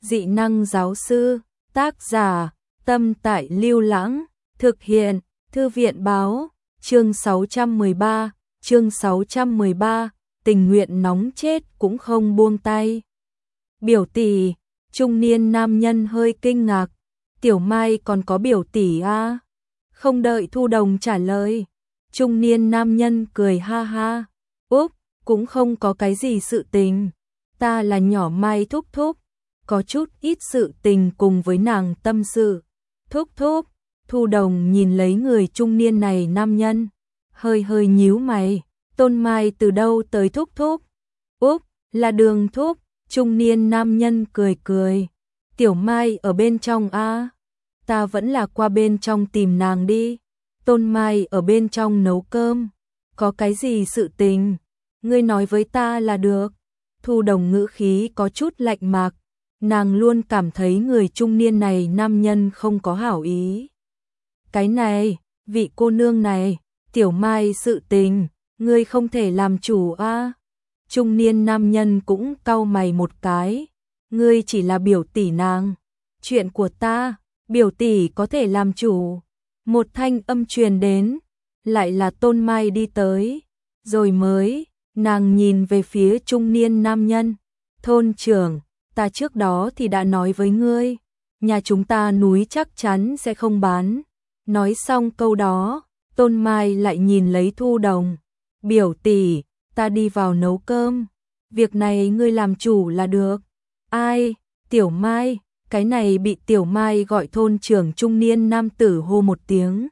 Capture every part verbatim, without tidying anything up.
dị năng giáo sư, tác giả, Tâm Tại Lưu Lãng, thực hiện, Thư viện báo, chương sáu trăm mười ba, chương sáu trăm mười ba, tình nguyện nóng chết cũng không buông tay. Biểu tỷ, trung niên nam nhân hơi kinh ngạc, Tiểu Mai còn có biểu tỷ à? Không đợi Thu Đồng trả lời, trung niên nam nhân cười ha ha, úp, cũng không có cái gì sự tình, ta là nhỏ Mai thúc thúc, có chút ít sự tình cùng với nàng tâm sự. Thúc thúc, Thu Đồng nhìn lấy người trung niên này nam nhân, hơi hơi nhíu mày, Tôn Mai từ đâu tới thúc thúc? Úp, là Đường thúc, trung niên nam nhân cười cười, Tiểu Mai ở bên trong a, ta vẫn là qua bên trong tìm nàng đi. Tôn Mai ở bên trong nấu cơm, có cái gì sự tình, ngươi nói với ta là được. Thu Đồng ngữ khí có chút lạnh mạc, nàng luôn cảm thấy người trung niên này nam nhân không có hảo ý. Cái này, vị cô nương này, Tiểu Mai sự tình, ngươi không thể làm chủ a. Trung niên nam nhân cũng cau mày một cái, ngươi chỉ là biểu tỷ nàng, chuyện của ta, biểu tỷ có thể làm chủ. Một thanh âm truyền đến, lại là Tôn Mai đi tới, rồi mới, nàng nhìn về phía trung niên nam nhân, thôn trưởng, ta trước đó thì đã nói với ngươi, nhà chúng ta núi chắc chắn sẽ không bán. Nói xong câu đó, Tôn Mai lại nhìn lấy Thu Đồng, biểu tỷ, ta đi vào nấu cơm, việc này ngươi làm chủ là được. Ai, Tiểu Mai, cái này bị Tiểu Mai gọi thôn trưởng trung niên nam tử hô một tiếng.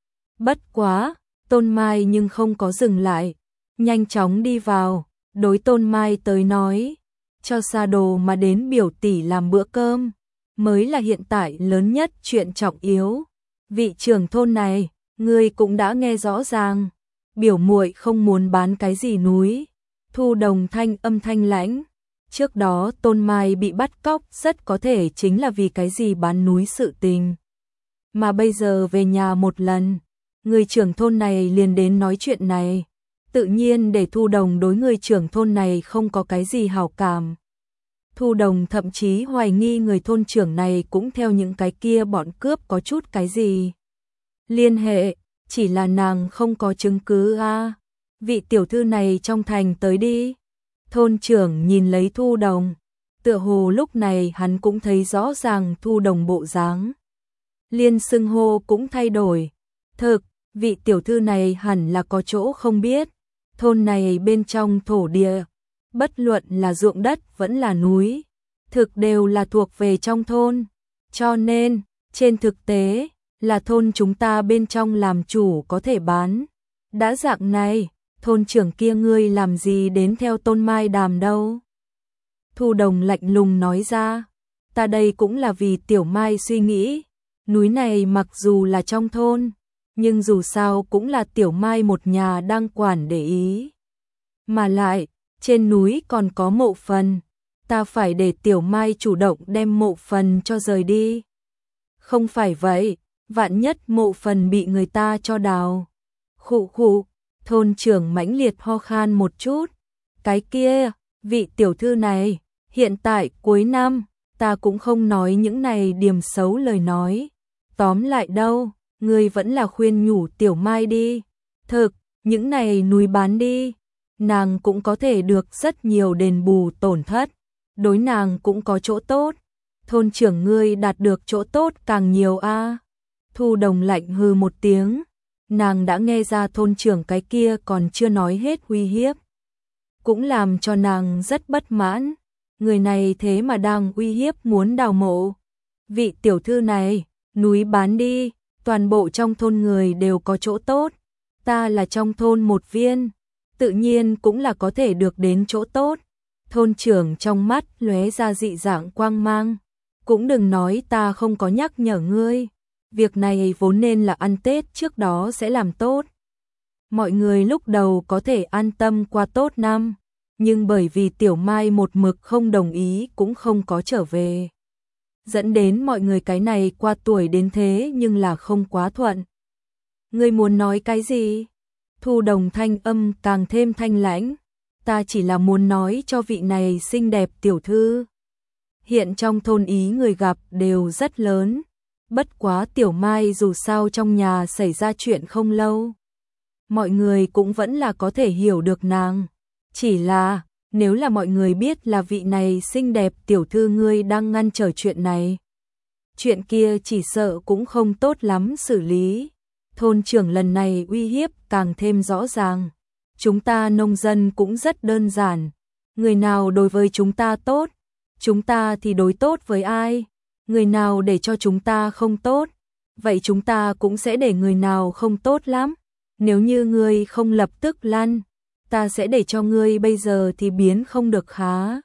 Bất quá, Tôn Mai nhưng không có dừng lại, nhanh chóng đi vào, đối Tôn Mai tới nói, cho xa đồ mà đến biểu tỷ làm bữa cơm, mới là hiện tại lớn nhất chuyện trọng yếu. Vị trưởng thôn này, ngươi cũng đã nghe rõ ràng, biểu muội không muốn bán cái gì núi. Thu Đồng thanh âm thanh lãnh, trước đó Tôn Mai bị bắt cóc rất có thể chính là vì cái gì bán núi sự tình. Mà bây giờ về nhà một lần, người trưởng thôn này liền đến nói chuyện này, tự nhiên để Thu Đồng đối người trưởng thôn này không có cái gì hảo cảm. Thu Đồng thậm chí hoài nghi người thôn trưởng này cũng theo những cái kia bọn cướp có chút cái gì liên hệ, chỉ là nàng không có chứng cứ a. À. Vị tiểu thư này trong thành tới đi. Thôn trưởng nhìn lấy Thu Đồng, tựa hồ lúc này hắn cũng thấy rõ ràng Thu Đồng bộ dáng. Liên xưng hô cũng thay đổi. Thực, vị tiểu thư này hẳn là có chỗ không biết. Thôn này bên trong thổ địa, bất luận là ruộng đất vẫn là núi, thực đều là thuộc về trong thôn. Cho nên, trên thực tế, là thôn chúng ta bên trong làm chủ có thể bán. Đã dạng này, thôn trưởng kia ngươi làm gì đến theo Tôn Mai đàm đâu? Thu Đồng lạnh lùng nói ra, ta đây cũng là vì Tiểu Mai suy nghĩ, núi này mặc dù là trong thôn, nhưng dù sao cũng là Tiểu Mai một nhà đang quản để ý. Mà lại, trên núi còn có mộ phần, ta phải để Tiểu Mai chủ động đem mộ phần cho rời đi. Không phải vậy, vạn nhất mộ phần bị người ta cho đào. Khụ khụ, thôn trưởng mãnh liệt ho khan một chút. Cái kia, vị tiểu thư này, hiện tại cuối năm, ta cũng không nói những này điểm xấu lời nói. Tóm lại đâu, ngươi vẫn là khuyên nhủ Tiểu Mai đi. Thực, những này núi bán đi, nàng cũng có thể được rất nhiều đền bù tổn thất. Đối nàng cũng có chỗ tốt. Thôn trưởng ngươi đạt được chỗ tốt càng nhiều a. À. Thu Đồng lạnh hừ một tiếng, nàng đã nghe ra thôn trưởng cái kia còn chưa nói hết uy hiếp. Cũng làm cho nàng rất bất mãn, người này thế mà đang uy hiếp muốn đào mộ. Vị tiểu thư này, núi bán đi, toàn bộ trong thôn người đều có chỗ tốt. Ta là trong thôn một viên, tự nhiên cũng là có thể được đến chỗ tốt. Thôn trưởng trong mắt lóe ra dị dạng quang mang, cũng đừng nói ta không có nhắc nhở ngươi. Việc này vốn nên là ăn Tết trước đó sẽ làm tốt. Mọi người lúc đầu có thể an tâm qua tốt năm, nhưng bởi vì Tiểu Mai một mực không đồng ý cũng không có trở về. Dẫn đến mọi người cái này qua tuổi đến thế nhưng là không quá thuận. Ngươi muốn nói cái gì? Thu Đồng thanh âm càng thêm thanh lãnh. Ta chỉ là muốn nói cho vị này xinh đẹp tiểu thư. Hiện trong thôn ý người gặp đều rất lớn, bất quá Tiểu Mai dù sao trong nhà xảy ra chuyện không lâu. Mọi người cũng vẫn là có thể hiểu được nàng. Chỉ là, nếu là mọi người biết là vị này xinh đẹp tiểu thư ngươi đang ngăn trở chuyện này, chuyện kia chỉ sợ cũng không tốt lắm xử lý. Thôn trưởng lần này uy hiếp càng thêm rõ ràng. Chúng ta nông dân cũng rất đơn giản. Người nào đối với chúng ta tốt, chúng ta thì đối tốt với ai. Người nào để cho chúng ta không tốt, vậy chúng ta cũng sẽ để người nào không tốt lắm. Nếu như ngươi không lập tức lăn, ta sẽ để cho ngươi bây giờ thì biến không được khá.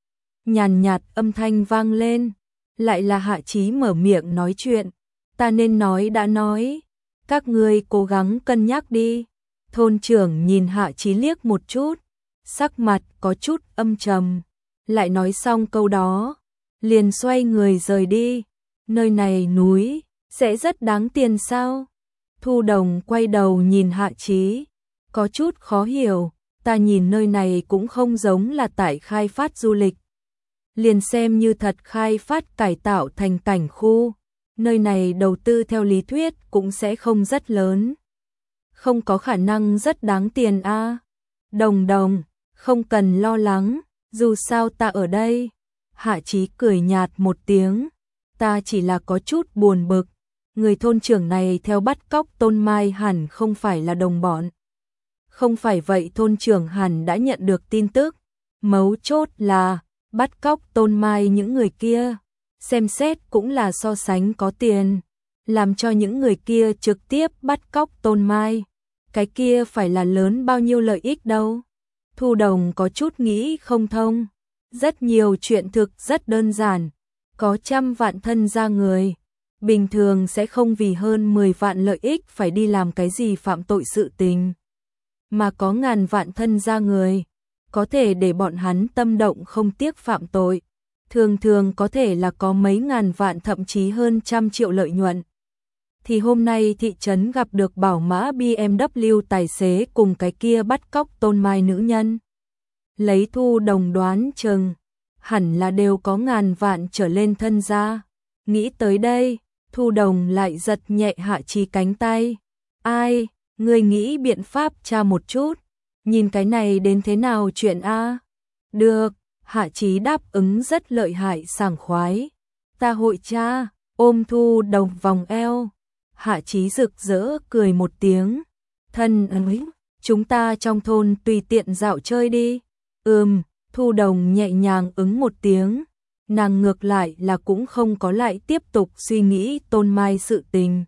Nhàn nhạt âm thanh vang lên, lại là Hạ Chí mở miệng nói chuyện. Ta nên nói đã nói, các ngươi cố gắng cân nhắc đi. Thôn trưởng nhìn Hạ Chí liếc một chút, sắc mặt có chút âm trầm, lại nói xong câu đó, liền xoay người rời đi. Nơi này núi, sẽ rất đáng tiền sao? Thu Đồng quay đầu nhìn Hạ Chí, có chút khó hiểu, ta nhìn nơi này cũng không giống là tại khai phát du lịch. Liền xem như thật khai phát cải tạo thành cảnh khu, nơi này đầu tư theo lý thuyết cũng sẽ không rất lớn. Không có khả năng rất đáng tiền a. À. Đồng Đồng, không cần lo lắng, dù sao ta ở đây. Hạ Chí cười nhạt một tiếng, ta chỉ là có chút buồn bực. Người thôn trưởng này theo bắt cóc Tôn Mai hẳn không phải là đồng bọn. Không phải vậy thôn trưởng hẳn đã nhận được tin tức. Mấu chốt là bắt cóc Tôn Mai những người kia, xem xét cũng là so sánh có tiền, làm cho những người kia trực tiếp bắt cóc Tôn Mai. Cái kia phải là lớn bao nhiêu lợi ích đâu. Thu Đồng có chút nghĩ không thông. Rất nhiều chuyện thực rất đơn giản. Có trăm vạn thân gia người, bình thường sẽ không vì hơn mười vạn lợi ích phải đi làm cái gì phạm tội sự tình. Mà có ngàn vạn thân gia người, có thể để bọn hắn tâm động không tiếc phạm tội. Thường thường có thể là có mấy ngàn vạn thậm chí hơn trăm triệu lợi nhuận. Thì hôm nay thị trấn gặp được bảo mã bê em vê tài xế cùng cái kia bắt cóc Tôn Mai nữ nhân. Lấy Thu Đồng đoán chừng, hẳn là đều có ngàn vạn trở lên thân gia. Nghĩ tới đây, Thu Đồng lại giật nhẹ Hạ Chí cánh tay. Ai, ngươi nghĩ biện pháp tra một chút, nhìn cái này đến thế nào chuyện a? Được, Hạ Chí đáp ứng rất lợi hại sảng khoái. Ta hội tra, ôm Thu Đồng vòng eo. Hạ Chí rực rỡ cười một tiếng. Thân ơi, chúng ta trong thôn tùy tiện dạo chơi đi. Ừm, Thu Đồng nhẹ nhàng ứng một tiếng. Nàng ngược lại là cũng không có lại tiếp tục suy nghĩ Tôn Mai sự tình.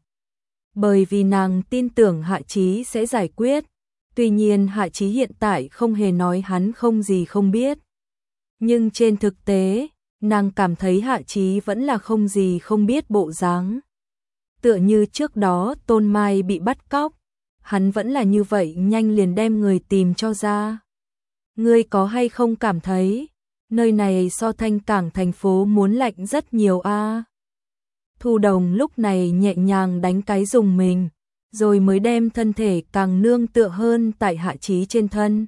Bởi vì nàng tin tưởng Hạ Chí sẽ giải quyết. Tuy nhiên Hạ Chí hiện tại không hề nói hắn không gì không biết. Nhưng trên thực tế, nàng cảm thấy Hạ Chí vẫn là không gì không biết bộ dáng. Tựa như trước đó Tôn Mai bị bắt cóc, hắn vẫn là như vậy nhanh liền đem người tìm cho ra. Ngươi có hay không cảm thấy, nơi này so Thanh Cảng thành phố muốn lạnh rất nhiều a? À? Thu Đồng lúc này nhẹ nhàng đánh cái dùng mình, rồi mới đem thân thể càng nương tựa hơn tại Hạ Chí trên thân.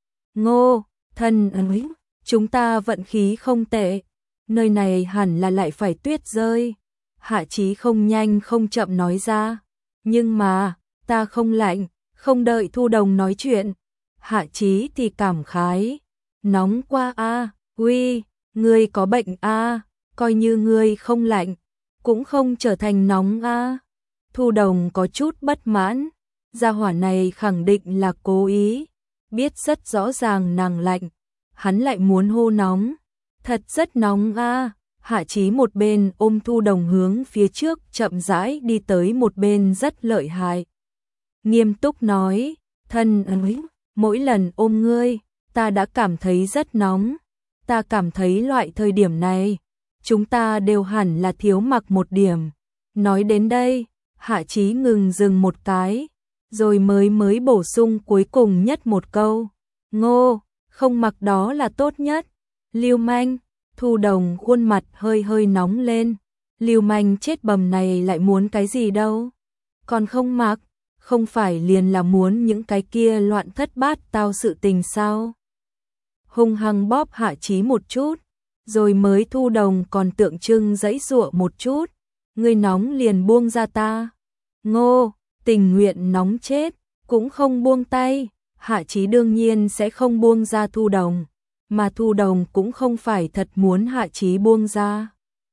Ngô, thân ơi, chúng ta vận khí không tệ, nơi này hẳn là lại phải tuyết rơi. Hạ Chí không nhanh không chậm nói ra, nhưng mà, ta không lạnh. Không đợi Thu Đồng nói chuyện, Hạ Chí thì cảm khái, nóng quá a, à, uy, ngươi có bệnh a, à, coi như ngươi không lạnh, cũng không trở thành nóng a. À. Thu Đồng có chút bất mãn, gia hỏa này khẳng định là cố ý, biết rất rõ ràng nàng lạnh, hắn lại muốn hô nóng, thật rất nóng a. À. Hạ Chí một bên ôm Thu Đồng hướng phía trước chậm rãi đi tới một bên rất lợi hại. Nghiêm túc nói, thân ơi, mỗi lần ôm ngươi, ta đã cảm thấy rất nóng. Ta cảm thấy loại thời điểm này, chúng ta đều hẳn là thiếu mặc một điểm. Nói đến đây, Hạ Chí ngừng dừng một cái, rồi mới mới bổ sung cuối cùng nhất một câu. Ngô, không mặc đó là tốt nhất. Lưu manh. Thu Đồng khuôn mặt hơi hơi nóng lên. Lưu manh chết bầm này lại muốn cái gì đâu. Còn không mặc, không phải liền là muốn những cái kia loạn thất bát tao sự tình sao. Hung hăng bóp Hạ Chí một chút, rồi mới Thu Đồng còn tượng trưng giãy giụa một chút, ngươi nóng liền buông ra ta. Ngô, tình nguyện nóng chết, cũng không buông tay. Hạ Chí đương nhiên sẽ không buông ra Thu Đồng, mà Thu Đồng cũng không phải thật muốn Hạ Chí buông ra.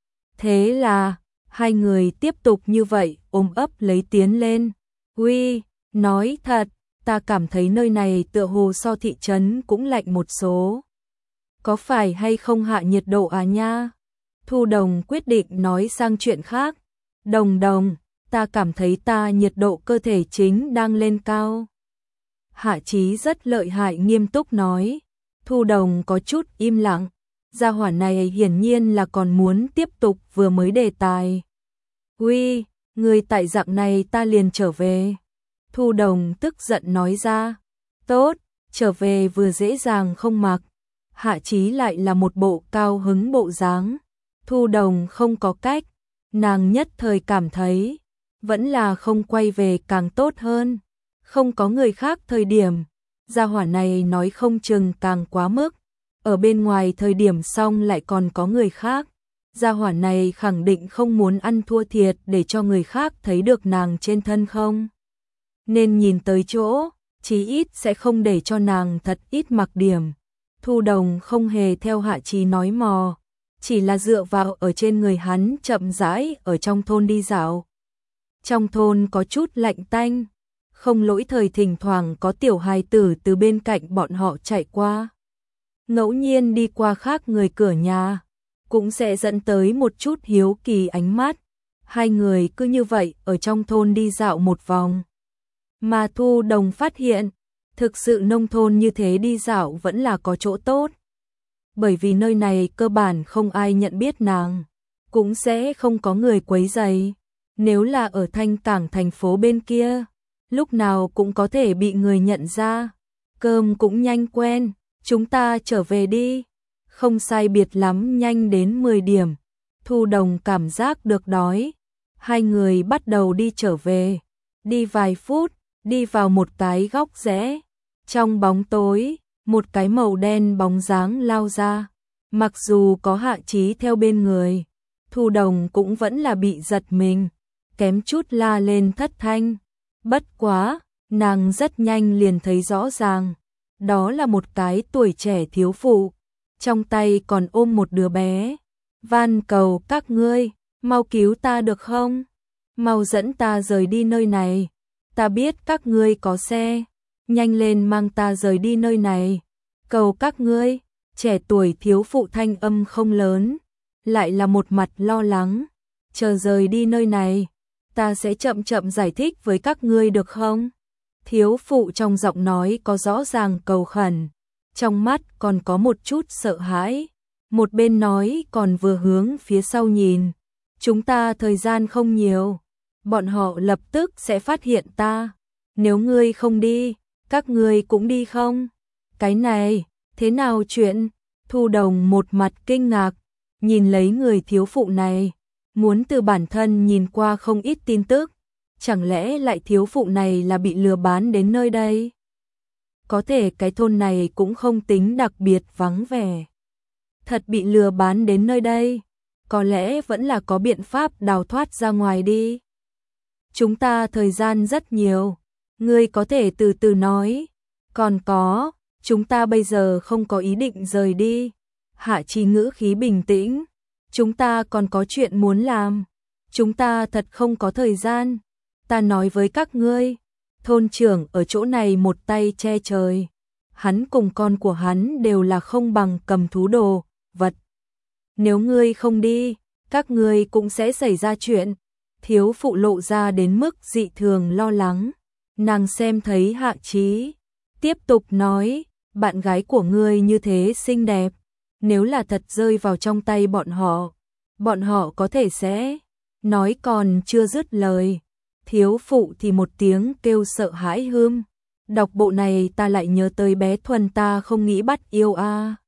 Thế là, hai người tiếp tục như vậy ôm ấp lấy tiến lên. Uy, nói thật, ta cảm thấy nơi này tựa hồ so thị trấn cũng lạnh một số. Có phải hay không hạ nhiệt độ à nha? Thu Đồng quyết định nói sang chuyện khác. Đồng Đồng, ta cảm thấy ta nhiệt độ cơ thể chính đang lên cao. Hạ Chí rất lợi hại nghiêm túc nói. Thu Đồng có chút im lặng. Gia hỏa này hiển nhiên là còn muốn tiếp tục vừa mới đề tài. Uy, người tại dạng này ta liền trở về. Thu Đồng tức giận nói ra. Tốt, trở về vừa dễ dàng không mặc. Hạ Chí lại là một bộ cao hứng bộ dáng. Thu Đồng không có cách, nàng nhất thời cảm thấy vẫn là không quay về càng tốt hơn. Không có người khác thời điểm, gia hỏa này nói không chừng càng quá mức. Ở bên ngoài thời điểm xong lại còn có người khác. Gia hỏa này khẳng định không muốn ăn thua thiệt để cho người khác thấy được nàng trên thân không. Nên nhìn tới chỗ, chí ít sẽ không để cho nàng thật ít mặc điểm. Thu Đồng không hề theo Hạ Chí nói mò, chỉ là dựa vào ở trên người hắn chậm rãi ở trong thôn đi dạo. Trong thôn có chút lạnh tanh, không lỗi thời thỉnh thoảng có tiểu hài tử từ bên cạnh bọn họ chạy qua. Ngẫu nhiên đi qua khác người cửa nhà, cũng sẽ dẫn tới một chút hiếu kỳ ánh mắt. Hai người cứ như vậy ở trong thôn đi dạo một vòng. Mà Thu Đồng phát hiện, thực sự nông thôn như thế đi dạo vẫn là có chỗ tốt. Bởi vì nơi này cơ bản không ai nhận biết nàng, cũng sẽ không có người quấy rầy. Nếu là ở Thanh Cảng thành phố bên kia, lúc nào cũng có thể bị người nhận ra. Cơm cũng nhanh quen, chúng ta trở về đi. Không sai biệt lắm nhanh đến mười điểm. Thu Đồng cảm giác được đói. Hai người bắt đầu đi trở về. Đi vài phút, đi vào một cái góc rẽ. Trong bóng tối, một cái màu đen bóng dáng lao ra. Mặc dù có Hạ Chí theo bên người, Thu Đồng cũng vẫn là bị giật mình, kém chút la lên thất thanh. Bất quá, nàng rất nhanh liền thấy rõ ràng, đó là một cái tuổi trẻ thiếu phụ, trong tay còn ôm một đứa bé. Van cầu các ngươi, mau cứu ta được không? Mau dẫn ta rời đi nơi này. Ta biết các ngươi có xe, nhanh lên mang ta rời đi nơi này. Cầu các ngươi. Trẻ tuổi thiếu phụ thanh âm không lớn, lại là một mặt lo lắng. Chờ rời đi nơi này, ta sẽ chậm chậm giải thích với các ngươi được không? Thiếu phụ trong giọng nói có rõ ràng cầu khẩn, trong mắt còn có một chút sợ hãi. Một bên nói còn vừa hướng phía sau nhìn. Chúng ta thời gian không nhiều, bọn họ lập tức sẽ phát hiện ta. Nếu ngươi không đi, các ngươi cũng đi không? Cái này, thế nào chuyện? Thu Đồng một mặt kinh ngạc, nhìn lấy người thiếu phụ này, muốn từ bản thân nhìn qua không ít tin tức. Chẳng lẽ lại thiếu phụ này là bị lừa bán đến nơi đây? Có thể cái thôn này cũng không tính đặc biệt vắng vẻ. Thật bị lừa bán đến nơi đây, có lẽ vẫn là có biện pháp đào thoát ra ngoài đi. Chúng ta thời gian rất nhiều, ngươi có thể từ từ nói. Còn có, chúng ta bây giờ không có ý định rời đi. Hạ Chí ngữ khí bình tĩnh. Chúng ta còn có chuyện muốn làm. Chúng ta thật không có thời gian. Ta nói với các ngươi, thôn trưởng ở chỗ này một tay che trời. Hắn cùng con của hắn đều là không bằng cầm thú đồ, vật. Nếu ngươi không đi, các ngươi cũng sẽ xảy ra chuyện. Thiếu phụ lộ ra đến mức dị thường lo lắng. Nàng xem thấy Hạ Chí, tiếp tục nói, bạn gái của ngươi như thế xinh đẹp, nếu là thật rơi vào trong tay bọn họ, bọn họ có thể sẽ. Nói còn chưa dứt lời, thiếu phụ thì một tiếng kêu sợ hãi hươm. Đọc bộ này ta lại nhớ tới bé Thuần ta không nghĩ bắt yêu a.